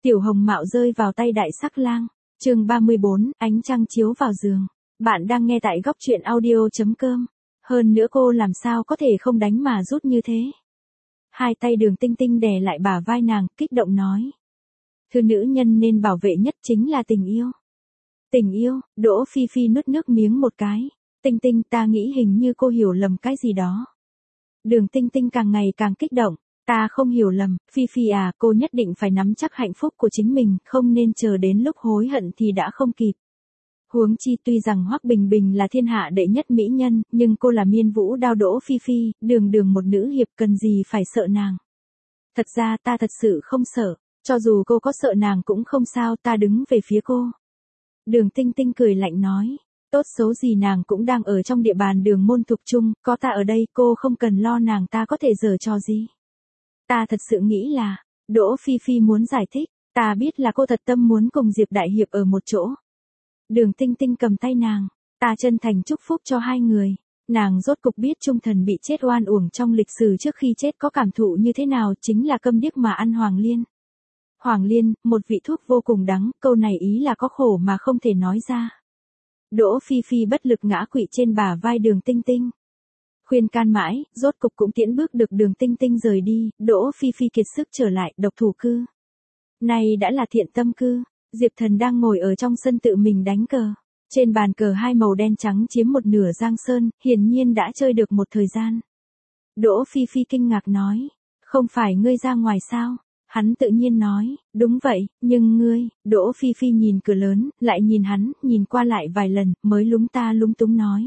Tiểu Hồng Mạo rơi vào tay Đại Sắc Lang. Chương 34, ánh trăng chiếu vào giường. Bạn đang nghe tại góc truyện audio.com. Hơn nữa cô làm sao có thể không đánh mà rút như thế. Hai tay Đường Tinh Tinh đè lại bả vai nàng, kích động nói. Thứ nữ nhân nên bảo vệ nhất chính là tình yêu. Tình yêu, Đỗ Phi Phi nuốt nước miếng một cái. Tinh Tinh, ta nghĩ hình như cô hiểu lầm cái gì đó. Đường Tinh Tinh càng ngày càng kích động. Ta không hiểu lầm, Phi Phi à, cô nhất định phải nắm chắc hạnh phúc của chính mình, không nên chờ đến lúc hối hận thì đã không kịp. Huống chi tuy rằng Hoắc Bình Bình là thiên hạ đệ nhất mỹ nhân, nhưng cô là miên vũ đao Đỗ Phi Phi, đường đường một nữ hiệp, cần gì phải sợ nàng. Thật ra ta thật sự không sợ, cho dù cô có sợ nàng cũng không sao, ta đứng về phía cô. Đường Tinh Tinh cười lạnh nói, tốt xấu gì nàng cũng đang ở trong địa bàn Đường môn Thục Trung, có ta ở đây cô không cần lo nàng ta có thể giở trò gì. Ta thật sự nghĩ là, Đỗ Phi Phi muốn giải thích, ta biết là cô thật tâm muốn cùng Diệp Đại Hiệp ở một chỗ. Đường Tinh Tinh cầm tay nàng, ta chân thành chúc phúc cho hai người. Nàng rốt cục biết Trung Thần bị chết oan uổng trong lịch sử trước khi chết có cảm thụ như thế nào, chính là câm điếc mà ăn Hoàng Liên. Hoàng Liên, một vị thuốc vô cùng đắng, câu này ý là có khổ mà không thể nói ra. Đỗ Phi Phi bất lực ngã quỵ trên bả vai Đường Tinh Tinh. Khuyên can mãi, rốt cục cũng tiễn bước được Đường Tinh Tinh rời đi, Đỗ Phi Phi kiệt sức trở lại, độc thủ cư. Này đã là Thiện Tâm cư, Diệp Thần đang ngồi ở trong sân tự mình đánh cờ. Trên bàn cờ hai màu đen trắng chiếm một nửa giang sơn, hiển nhiên đã chơi được một thời gian. Đỗ Phi Phi kinh ngạc nói, không phải ngươi ra ngoài sao? Hắn tự nhiên nói, đúng vậy, nhưng ngươi, Đỗ Phi Phi nhìn cửa lớn, lại nhìn hắn, nhìn qua lại vài lần, mới lúng ta lúng túng nói.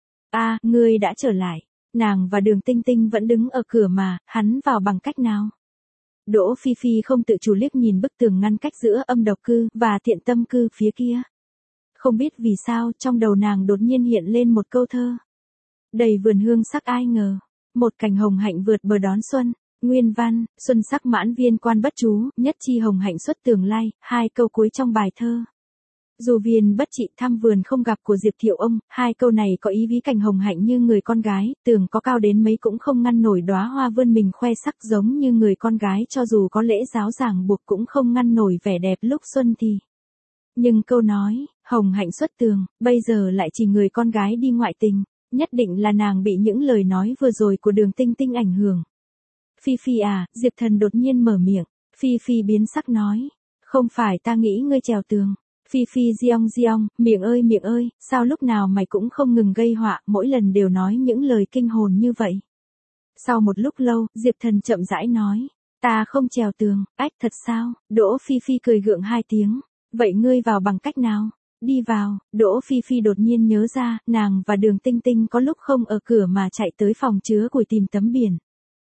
Ngươi đã trở lại. Nàng và Đường Tinh Tinh vẫn đứng ở cửa mà, hắn vào bằng cách nào? Đỗ Phi Phi không tự chủ liếc nhìn bức tường ngăn cách giữa Âm Độc cư và Thiện Tâm cư phía kia. Không biết vì sao, trong đầu nàng đột nhiên hiện lên một câu thơ. Đầy vườn hương sắc ai ngờ, một cành hồng hạnh vượt bờ đón xuân. Nguyên văn, xuân sắc mãn viên quan bất trú, nhất chi hồng hạnh xuất tường lai, hai câu cuối trong bài thơ. Dù viên bất trị thăm vườn không gặp của Diệp Thiệu Ông, hai câu này có ý ví cành hồng hạnh như người con gái, tường có cao đến mấy cũng không ngăn nổi đóa hoa vươn mình khoe sắc, giống như người con gái cho dù có lễ giáo ràng buộc cũng không ngăn nổi vẻ đẹp lúc xuân thì. Nhưng câu nói, hồng hạnh xuất tường, bây giờ lại chỉ người con gái đi ngoại tình, nhất định là nàng bị những lời nói vừa rồi của Đường Tinh Tinh ảnh hưởng. Phi Phi à, Diệp Thần đột nhiên mở miệng, Phi Phi biến sắc nói, không phải ta nghĩ ngươi trèo tường. Phi Phi giong, miệng ơi, sao lúc nào mày cũng không ngừng gây họa, mỗi lần đều nói những lời kinh hồn như vậy. Sau một lúc lâu, Diệp Thần chậm rãi nói, ta không trèo tường, thật sao? Đỗ Phi Phi cười gượng hai tiếng, vậy ngươi vào bằng cách nào? Đi vào, Đỗ Phi Phi đột nhiên nhớ ra, nàng và Đường Tinh Tinh có lúc không ở cửa mà chạy tới phòng chứa củi tìm tấm biển.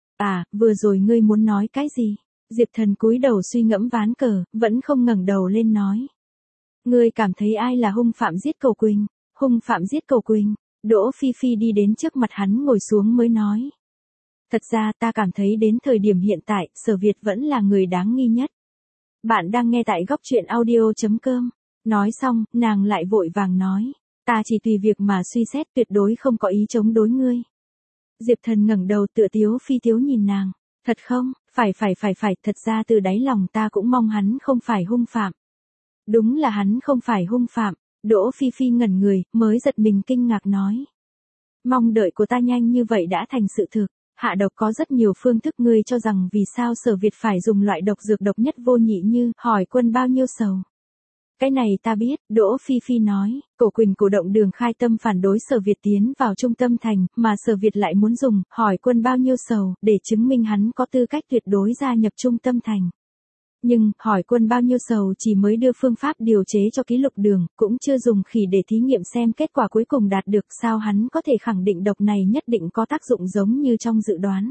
Vừa rồi ngươi muốn nói cái gì? Diệp Thần cúi đầu suy ngẫm ván cờ, vẫn không ngẩng đầu lên nói. Ngươi cảm thấy ai là hung phạm giết Cầu Quỳnh? Hung phạm giết Cầu Quỳnh? Đỗ Phi Phi đi đến trước mặt hắn ngồi xuống mới nói. Thật ra ta cảm thấy đến thời điểm hiện tại, Sở Việt vẫn là người đáng nghi nhất. Bạn đang nghe tại góc truyện audio.com. Nói xong, nàng lại vội vàng nói. Ta chỉ tùy việc mà suy xét, tuyệt đối không có ý chống đối ngươi. Diệp Thần ngẩng đầu tựa tiếu phi tiếu nhìn nàng. Thật không? Phải, thật ra từ đáy lòng ta cũng mong hắn không phải hung phạm. Đúng là hắn không phải hung phạm. Đỗ Phi Phi ngẩn người, mới giật mình kinh ngạc nói. Mong đợi của ta nhanh như vậy đã thành sự thực. Hạ độc có rất nhiều phương thức, ngươi cho rằng vì sao Sở Việt phải dùng loại độc dược độc nhất vô nhị như hỏi quân bao nhiêu sầu. Cái này ta biết, Đỗ Phi Phi nói, Cổ Quỳnh cổ động Đường Khai Tâm phản đối Sở Việt tiến vào Trung Tâm Thành, mà Sở Việt lại muốn dùng hỏi quân bao nhiêu sầu để chứng minh hắn có tư cách tuyệt đối gia nhập Trung Tâm Thành. Nhưng, hỏi quân bao nhiêu sầu chỉ mới đưa phương pháp điều chế cho ký lục đường, cũng chưa dùng khỉ để thí nghiệm xem kết quả cuối cùng đạt được, sao hắn có thể khẳng định độc này nhất định có tác dụng giống như trong dự đoán.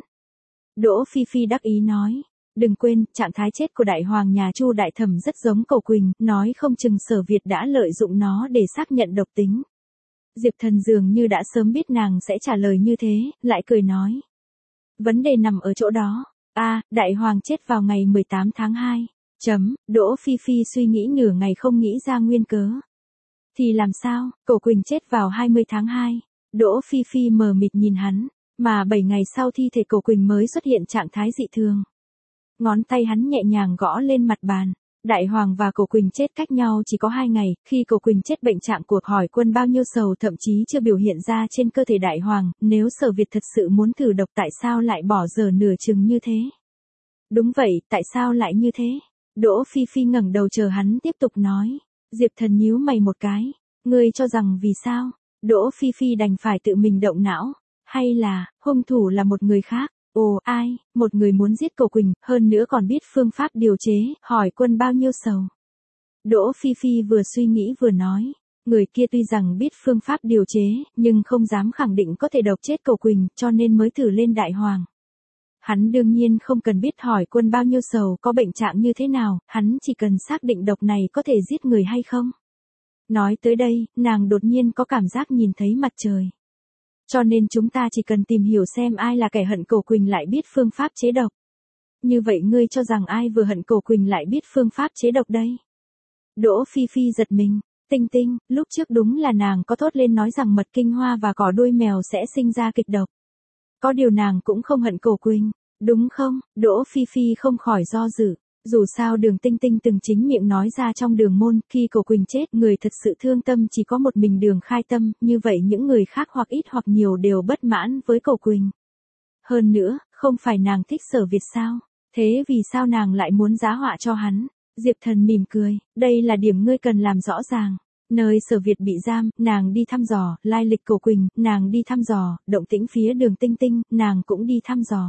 Đỗ Phi Phi đắc ý nói, đừng quên, trạng thái chết của đại hoàng nhà Chu đại thẩm rất giống Cầu Quỳnh, nói không chừng Sở Việt đã lợi dụng nó để xác nhận độc tính. Diệp Thần dường như đã sớm biết nàng sẽ trả lời như thế, lại cười nói. Vấn đề nằm ở chỗ đó. Đại hoàng chết vào ngày 18 tháng 2. Đỗ Phi Phi suy nghĩ nửa ngày không nghĩ ra nguyên cớ. Thì làm sao, Cổ Quỳnh chết vào 20 tháng 2. Đỗ Phi Phi mờ mịt nhìn hắn, mà 7 ngày sau thi thể Cổ Quỳnh mới xuất hiện trạng thái dị thường. Ngón tay hắn nhẹ nhàng gõ lên mặt bàn. Đại Hoàng và Cổ Quỳnh chết cách nhau chỉ có 2 ngày, khi Cổ Quỳnh chết bệnh trạng của Hỏi Quân bao nhiêu sầu thậm chí chưa biểu hiện ra trên cơ thể Đại Hoàng, nếu Sở Việt thật sự muốn thử độc tại sao lại bỏ dở nửa chừng như thế? Đúng vậy, tại sao lại như thế? Đỗ Phi Phi ngẩng đầu chờ hắn tiếp tục nói. Diệp Thần nhíu mày một cái, ngươi cho rằng vì sao? Đỗ Phi Phi đành phải tự mình động não, hay là, hung thủ là một người khác? Ồ, ai, một người muốn giết Cổ Quỳnh, hơn nữa còn biết phương pháp điều chế, Hỏi Quân bao nhiêu sầu. Đỗ Phi Phi vừa suy nghĩ vừa nói, người kia tuy rằng biết phương pháp điều chế, nhưng không dám khẳng định có thể độc chết Cổ Quỳnh, cho nên mới thử lên Đại Hoàng. Hắn đương nhiên không cần biết Hỏi Quân bao nhiêu sầu có bệnh trạng như thế nào, hắn chỉ cần xác định độc này có thể giết người hay không. Nói tới đây, nàng đột nhiên có cảm giác nhìn thấy mặt trời. Cho nên chúng ta chỉ cần tìm hiểu xem ai là kẻ hận Cổ Quỳnh lại biết phương pháp chế độc. Như vậy ngươi cho rằng ai vừa hận Cổ Quỳnh lại biết phương pháp chế độc đây? Đỗ Phi Phi giật mình, Tinh Tinh, lúc trước đúng là nàng có thốt lên nói rằng mật kinh hoa và cỏ đuôi mèo sẽ sinh ra kịch độc. Có điều nàng cũng không hận Cổ Quỳnh, đúng không? Đỗ Phi Phi không khỏi do dự. Dù sao Đường Tinh Tinh từng chính miệng nói ra trong Đường môn, khi Cổ Quỳnh chết, người thật sự thương tâm chỉ có một mình Đường Khai Tâm, như vậy những người khác hoặc ít hoặc nhiều đều bất mãn với Cổ Quỳnh. Hơn nữa, không phải nàng thích Sở Việt sao? Thế vì sao nàng lại muốn giá họa cho hắn? Diệp Thần mỉm cười, đây là điểm ngươi cần làm rõ ràng. Nơi Sở Việt bị giam, nàng đi thăm dò, lai lịch Cổ Quỳnh, nàng đi thăm dò, động tĩnh phía Đường Tinh Tinh, nàng cũng đi thăm dò.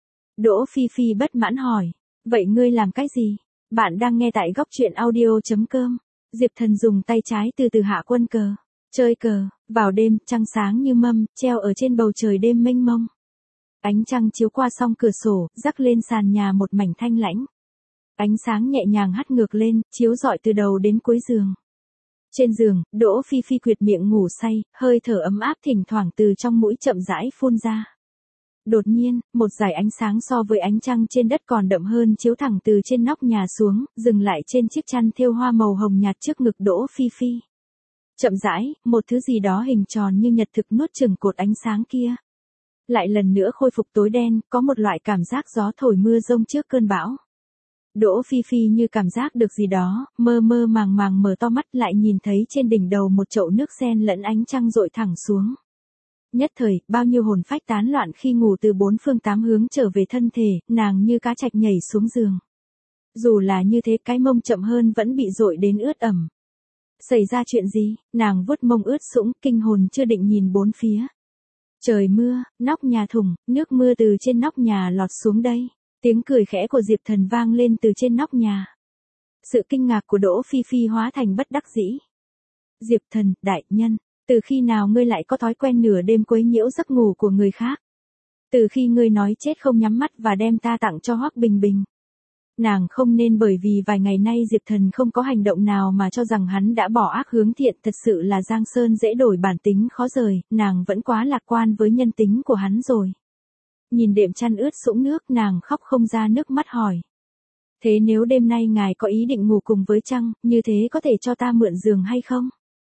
Đỗ Phi Phi bất mãn hỏi, vậy ngươi làm cái gì? Bạn đang nghe tại góc truyện audio.com. Diệp Thần dùng tay trái từ từ hạ quân cờ. Chơi cờ, vào đêm, trăng sáng như mâm, treo ở trên bầu trời đêm mênh mông. Ánh trăng chiếu qua song cửa sổ, rắc lên sàn nhà một mảnh thanh lãnh. Ánh sáng nhẹ nhàng hắt ngược lên, chiếu rọi từ đầu đến cuối giường. Trên giường, Đỗ Phi Phi quyệt miệng ngủ say, hơi thở ấm áp thỉnh thoảng từ trong mũi chậm rãi phun ra. Đột nhiên, một dải ánh sáng so với ánh trăng trên đất còn đậm hơn chiếu thẳng từ trên nóc nhà xuống, dừng lại trên chiếc chăn thêu hoa màu hồng nhạt trước ngực Đỗ Phi Phi. Chậm rãi, một thứ gì đó hình tròn như nhật thực nuốt chửng cột ánh sáng kia. Lại lần nữa khôi phục tối đen, có một loại cảm giác gió thổi mưa rông trước cơn bão. Đỗ Phi Phi như cảm giác được gì đó, mơ mơ màng màng mở to mắt lại nhìn thấy trên đỉnh đầu một chậu nước sen lẫn ánh trăng dội thẳng xuống. Nhất thời, bao nhiêu hồn phách tán loạn khi ngủ từ bốn phương tám hướng trở về thân thể, nàng như cá trạch nhảy xuống giường. Dù là như thế cái mông chậm hơn vẫn bị dội đến ướt ẩm. Xảy ra chuyện gì? Nàng vuốt mông ướt sũng, kinh hồn chưa định nhìn bốn phía. Trời mưa, nóc nhà thủng, nước mưa từ trên nóc nhà lọt xuống đây. Tiếng cười khẽ của Diệp Thần vang lên từ trên nóc nhà. Sự kinh ngạc của Đỗ Phi Phi hóa thành bất đắc dĩ. Diệp Thần, đại nhân, từ khi nào ngươi lại có thói quen nửa đêm quấy nhiễu giấc ngủ của người khác? Từ khi ngươi nói chết không nhắm mắt và đem ta tặng cho Hoắc Bình Bình. Nàng không nên bởi vì vài ngày nay Diệp Thần không có hành động nào mà cho rằng hắn đã bỏ ác hướng thiện, thật sự là Giang Sơn dễ đổi bản tính khó rời, nàng vẫn quá lạc quan với nhân tính của hắn rồi. Nhìn đệm chăn ướt sũng nước, nàng khóc không ra nước mắt hỏi. Thế nếu đêm nay ngài có ý định ngủ cùng với Trăng, như thế có thể cho ta mượn giường hay không?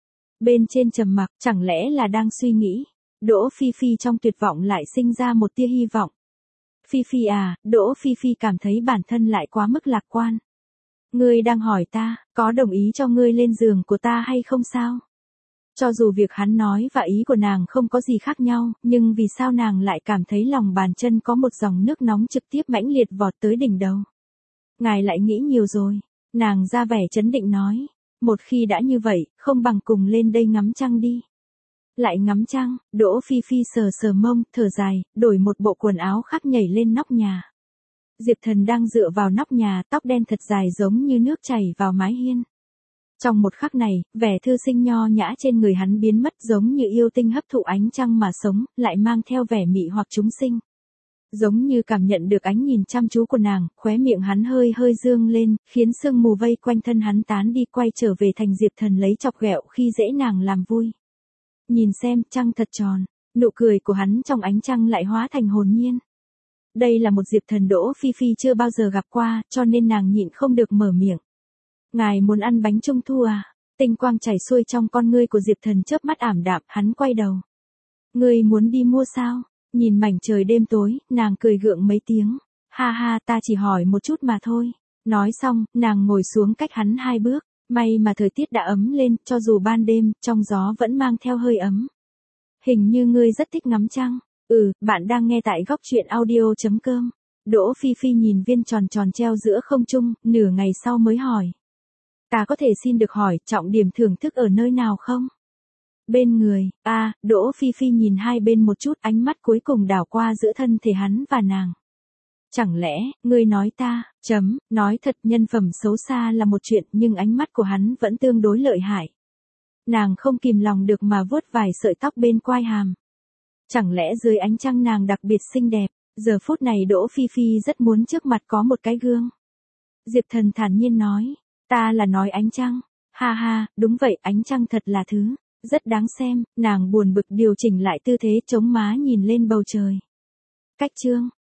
Bên trên trầm mặc, chẳng lẽ là đang suy nghĩ. Đỗ Phi Phi trong tuyệt vọng lại sinh ra một tia hy vọng. Phi Phi à, Đỗ Phi Phi cảm thấy bản thân lại quá mức lạc quan. Ngươi đang hỏi ta, có đồng ý cho ngươi lên giường của ta hay không sao? Cho dù việc hắn nói và ý của nàng không có gì khác nhau, nhưng vì sao nàng lại cảm thấy lòng bàn chân có một dòng nước nóng trực tiếp mãnh liệt vọt tới đỉnh đầu? Ngài lại nghĩ nhiều rồi. Nàng ra vẻ trấn định nói. Một khi đã như vậy, không bằng cùng lên đây ngắm trăng đi. Lại ngắm trăng, Đỗ Phi Phi sờ sờ mông, thở dài, đổi một bộ quần áo khác nhảy lên nóc nhà. Diệp Thần đang dựa vào nóc nhà, tóc đen thật dài giống như nước chảy vào mái hiên. Trong một khắc này, vẻ thư sinh nho nhã trên người hắn biến mất giống như yêu tinh hấp thụ ánh trăng mà sống, lại mang theo vẻ mị hoặc chúng sinh. Giống như cảm nhận được ánh nhìn chăm chú của nàng, khóe miệng hắn hơi hơi dương lên, khiến sương mù vây quanh thân hắn tán đi, quay trở về thành Diệp Thần lấy chọc ghẹo khi dễ nàng làm vui. Nhìn xem, trăng thật tròn, nụ cười của hắn trong ánh trăng lại hóa thành hồn nhiên. Đây là một Diệp Thần Đỗ Phi Phi chưa bao giờ gặp qua, cho nên nàng nhịn không được mở miệng. Ngài muốn ăn bánh trung thu à? Tinh quang chảy xuôi trong con ngươi của Diệp Thần chớp mắt ảm đạm, hắn quay đầu. Ngươi muốn đi mua sao? Nhìn mảnh trời đêm tối, nàng cười gượng mấy tiếng. Ha ha, ta chỉ hỏi một chút mà thôi. Nói xong, nàng ngồi xuống cách hắn 2 bước. May mà thời tiết đã ấm lên, cho dù ban đêm, trong gió vẫn mang theo hơi ấm. Hình như ngươi rất thích ngắm trăng. Bạn đang nghe tại góc truyện audio.com. Đỗ Phi Phi nhìn viên tròn tròn treo giữa không trung, nửa ngày sau mới hỏi. Ta có thể xin được hỏi, trọng điểm thưởng thức ở nơi nào không? Bên người, Đỗ Phi Phi nhìn hai bên một chút, ánh mắt cuối cùng đảo qua giữa thân thể hắn và nàng. Chẳng lẽ, ngươi nói ta, nói thật nhân phẩm xấu xa là một chuyện nhưng ánh mắt của hắn vẫn tương đối lợi hại. Nàng không kìm lòng được mà vuốt vài sợi tóc bên quai hàm. Chẳng lẽ dưới ánh trăng nàng đặc biệt xinh đẹp, giờ phút này Đỗ Phi Phi rất muốn trước mặt có một cái gương. Diệp Thần thản nhiên nói, ta là nói ánh trăng, ha ha, đúng vậy ánh trăng thật là thứ, rất đáng xem, nàng buồn bực điều chỉnh lại tư thế chống má nhìn lên bầu trời. Cách chương.